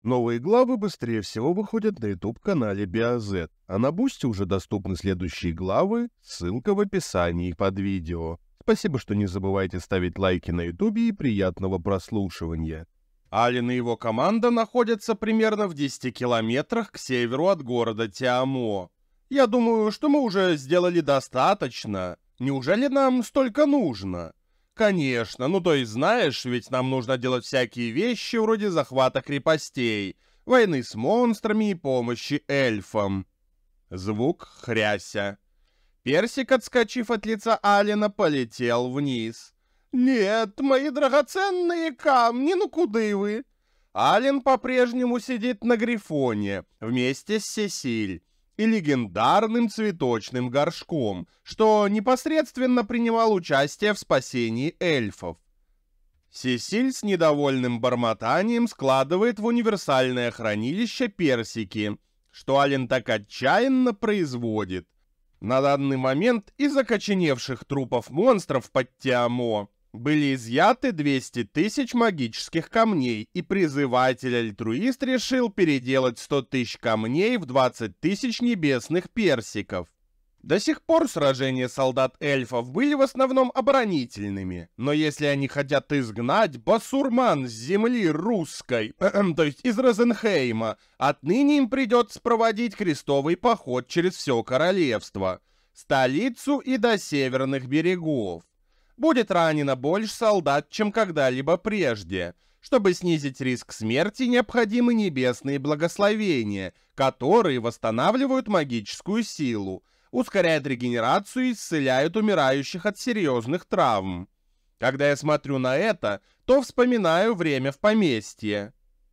Новые главы быстрее всего выходят на YouTube-канале BioZ, а на Бусти уже доступны следующие главы, ссылка в описании под видео. Спасибо, что не забывайте ставить лайки на YouTube и приятного прослушивания. Ален и его команда находятся примерно в 10 километрах к северу от города Тиамо. Я думаю, что мы уже сделали достаточно. Неужели нам столько нужно? Конечно, то есть знаешь, ведь нам нужно делать всякие вещи вроде захвата крепостей, войны с монстрами и помощи эльфам. Звук хряся. Персик, отскочив от лица Алена, полетел вниз. «Нет, мои драгоценные камни, куда вы?» Ален по-прежнему сидит на Грифоне вместе с Сесиль и легендарным цветочным горшком, что непосредственно принимал участие в спасении эльфов. Сесиль с недовольным бормотанием складывает в универсальное хранилище персики, что Ален так отчаянно производит. На данный момент из окоченевших трупов монстров под Тиамо были изъяты 200 тысяч магических камней, и призыватель-альтруист решил переделать 100 тысяч камней в 20 тысяч небесных персиков. До сих пор сражения солдат-эльфов были в основном оборонительными, но если они хотят изгнать басурман с земли русской, то есть из Розенхейма, отныне им придется проводить крестовый поход через все королевство, столицу и до северных берегов. Будет ранено больше солдат, чем когда-либо прежде. Чтобы снизить риск смерти, необходимы небесные благословения, которые восстанавливают магическую силу, ускоряют регенерацию и исцеляют умирающих от серьезных травм. Когда я смотрю на это, то вспоминаю время в поместье.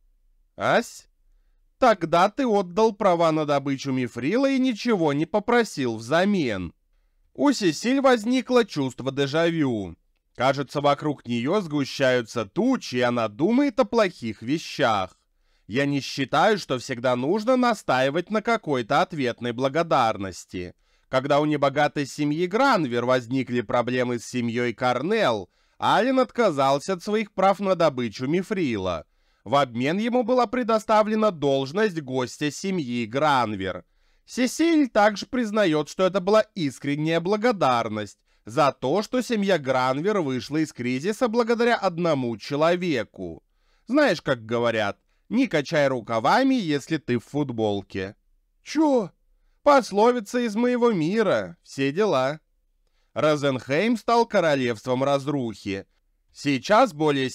Ась? Тогда ты отдал права на добычу мифрила и ничего не попросил взамен. У Сесиль возникло чувство дежавю. Кажется, вокруг нее сгущаются тучи, и она думает о плохих вещах. Я не считаю, что всегда нужно настаивать на какой-то ответной благодарности. Когда у небогатой семьи Гранвер возникли проблемы с семьей Корнелл, Ален отказался от своих прав на добычу мифрила. В обмен ему была предоставлена должность гостя семьи Гранвер. Сесиль также признает, что это была искренняя благодарность за то, что семья Гранвер вышла из кризиса благодаря одному человеку. Знаешь, как говорят, не качай рукавами, если ты в футболке. Чё? Пословица из моего мира, все дела. Розенхейм стал королевством разрухи. Сейчас более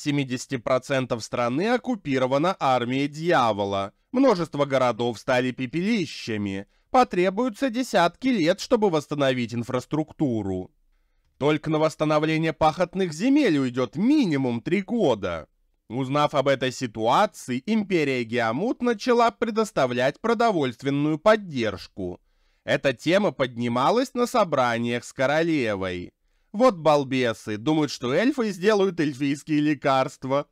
70% страны оккупирована армией дьявола. Множество городов стали пепелищами. Потребуются десятки лет, чтобы восстановить инфраструктуру. Только на восстановление пахотных земель уйдет минимум 3 года. Узнав об этой ситуации, империя Геамут начала предоставлять продовольственную поддержку. Эта тема поднималась на собраниях с королевой. Вот балбесы, думают, что эльфы сделают эльфийские лекарства.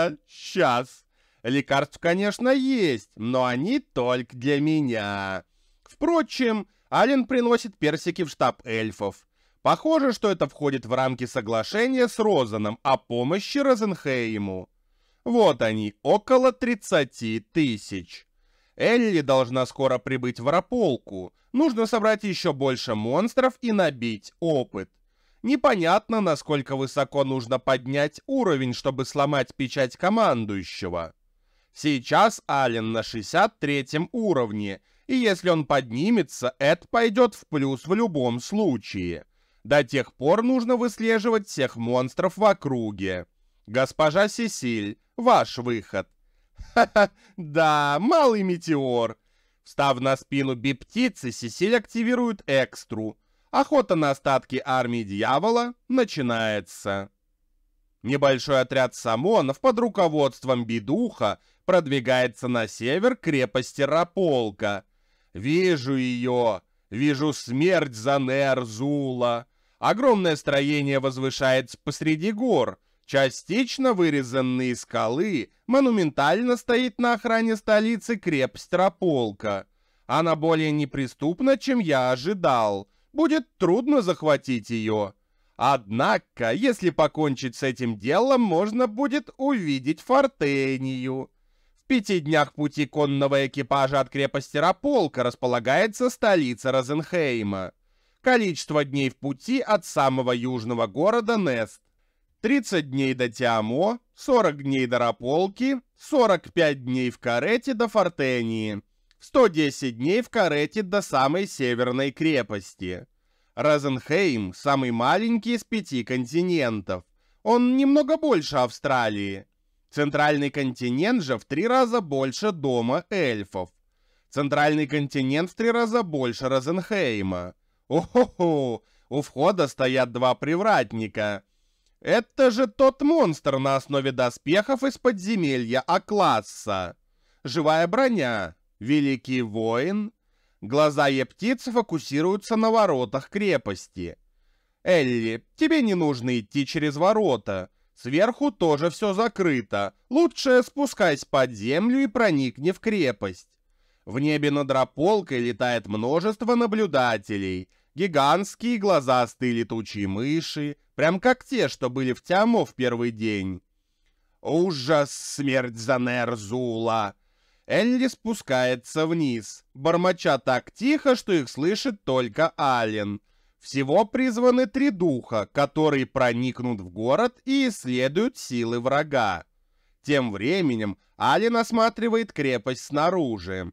Сейчас. Лекарств, конечно, есть, но они только для меня. Впрочем, Ален приносит персики в штаб эльфов. Похоже, что это входит в рамки соглашения с Розаном о помощи Розенхейму. Вот они, около 30 тысяч. Элли должна скоро прибыть в Раполку. Нужно собрать еще больше монстров и набить опыт. Непонятно, насколько высоко нужно поднять уровень, чтобы сломать печать командующего. Сейчас Ален на 63 уровне, и если он поднимется, это пойдет в плюс в любом случае. До тех пор нужно выслеживать всех монстров в округе. Госпожа Сесиль, ваш выход. Ха-ха, да, малый метеор. Встав на спину би-птицы, Сесиль активирует экстру. Охота на остатки армии дьявола начинается. Небольшой отряд самонов под руководством Бидуха продвигается на север крепости Раполка. Вижу ее, вижу смерть за Нерзула. Огромное строение возвышается посреди гор. Частично вырезанные из скалы, монументально стоит на охране столицы крепость Раполка. Она более неприступна, чем я ожидал. Будет трудно захватить ее. Однако, если покончить с этим делом, можно будет увидеть Фортению. 5 днях пути конного экипажа от крепости Раполка располагается столица Розенхейма. Количество дней в пути от самого южного города Нест. 30 дней до Тиамо, 40 дней до Раполки, 45 дней в карете до Фортении, 110 дней в карете до самой северной крепости. Розенхейм – самый маленький из 5 континентов. Он немного больше Австралии. Центральный континент же в 3 раза больше дома эльфов. Центральный континент в 3 раза больше Розенхейма. О-хо-хо! У входа стоят 2 привратника. Это же тот монстр на основе доспехов из подземелья А-класса. Живая броня. Великий воин. Глаза птицы фокусируются на воротах крепости. Элли, тебе не нужно идти через ворота. Сверху тоже все закрыто. Лучше спускайся под землю и проникни в крепость. В небе над Раполкой летает множество наблюдателей. Гигантские глазастые летучие мыши, прям как те, что были в Тиамо в первый день. Ужас, смерть за Нерзула! Элли спускается вниз, бормоча так тихо, что их слышит только Ален. Всего призваны 3 духа, которые проникнут в город и исследуют силы врага. Тем временем Ален осматривает крепость снаружи.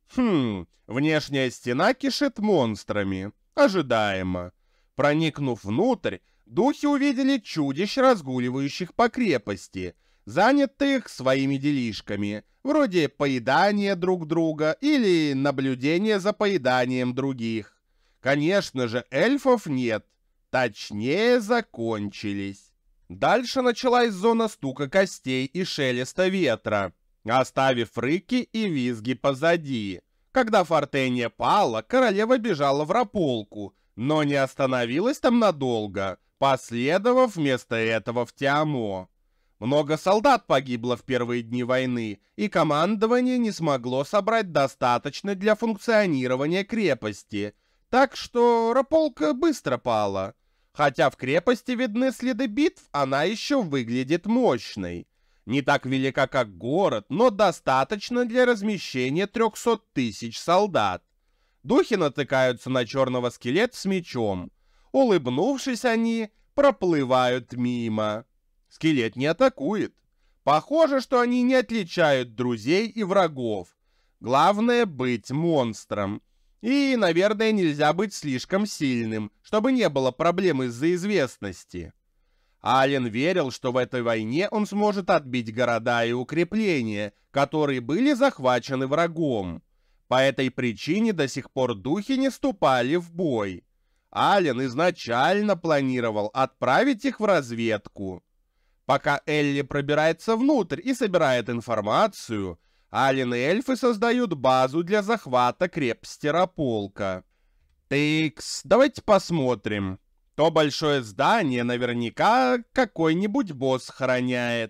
Внешняя стена кишит монстрами. Ожидаемо. Проникнув внутрь, духи увидели чудищ, разгуливающих по крепости, занятых своими делишками, вроде поедания друг друга или наблюдения за поеданием других. Конечно же, эльфов нет. Точнее, закончились. Дальше началась зона стука костей и шелеста ветра, оставив рыки и визги позади. Когда Фортения пала, королева бежала в Раполку, но не остановилась там надолго, последовав вместо этого в Тиамо. Много солдат погибло в первые дни войны, и командование не смогло собрать достаточно для функционирования крепости, так что Раполка быстро пала. Хотя в крепости видны следы битв, она еще выглядит мощной. Не так велика, как город, но достаточно для размещения 300 тысяч солдат. Духи натыкаются на черного скелета с мечом. Улыбнувшись, они проплывают мимо. Скелет не атакует. Похоже, что они не отличают друзей и врагов. Главное — быть монстром. И, наверное, нельзя быть слишком сильным, чтобы не было проблем из-за известности. Ален верил, что в этой войне он сможет отбить города и укрепления, которые были захвачены врагом. По этой причине до сих пор духи не вступали в бой. Ален изначально планировал отправить их в разведку. Пока Элли пробирается внутрь и собирает информацию, Ален и эльфы создают базу для захвата крепости Раполка. Тыкс, давайте посмотрим. То большое здание наверняка какой-нибудь босс охраняет.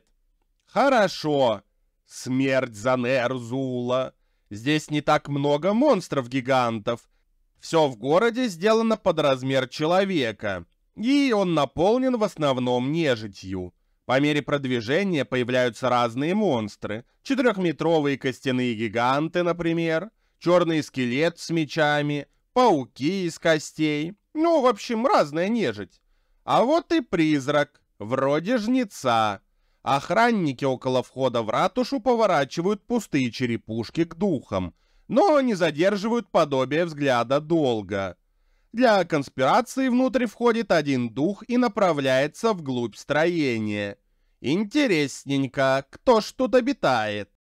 Хорошо. Смерть за Нерзула. Здесь не так много монстров-гигантов. Все в городе сделано под размер человека, и он наполнен в основном нежитью. По мере продвижения появляются разные монстры. 4-метровые костяные гиганты, например, черный скелет с мечами, пауки из костей. Ну, в общем, разная нежить. А вот и призрак, вроде жнеца. Охранники около входа в ратушу поворачивают пустые черепушки к духам, но не задерживают подобие взгляда долго. Для конспирации внутрь входит один дух и направляется вглубь строения. Интересненько, кто ж тут обитает?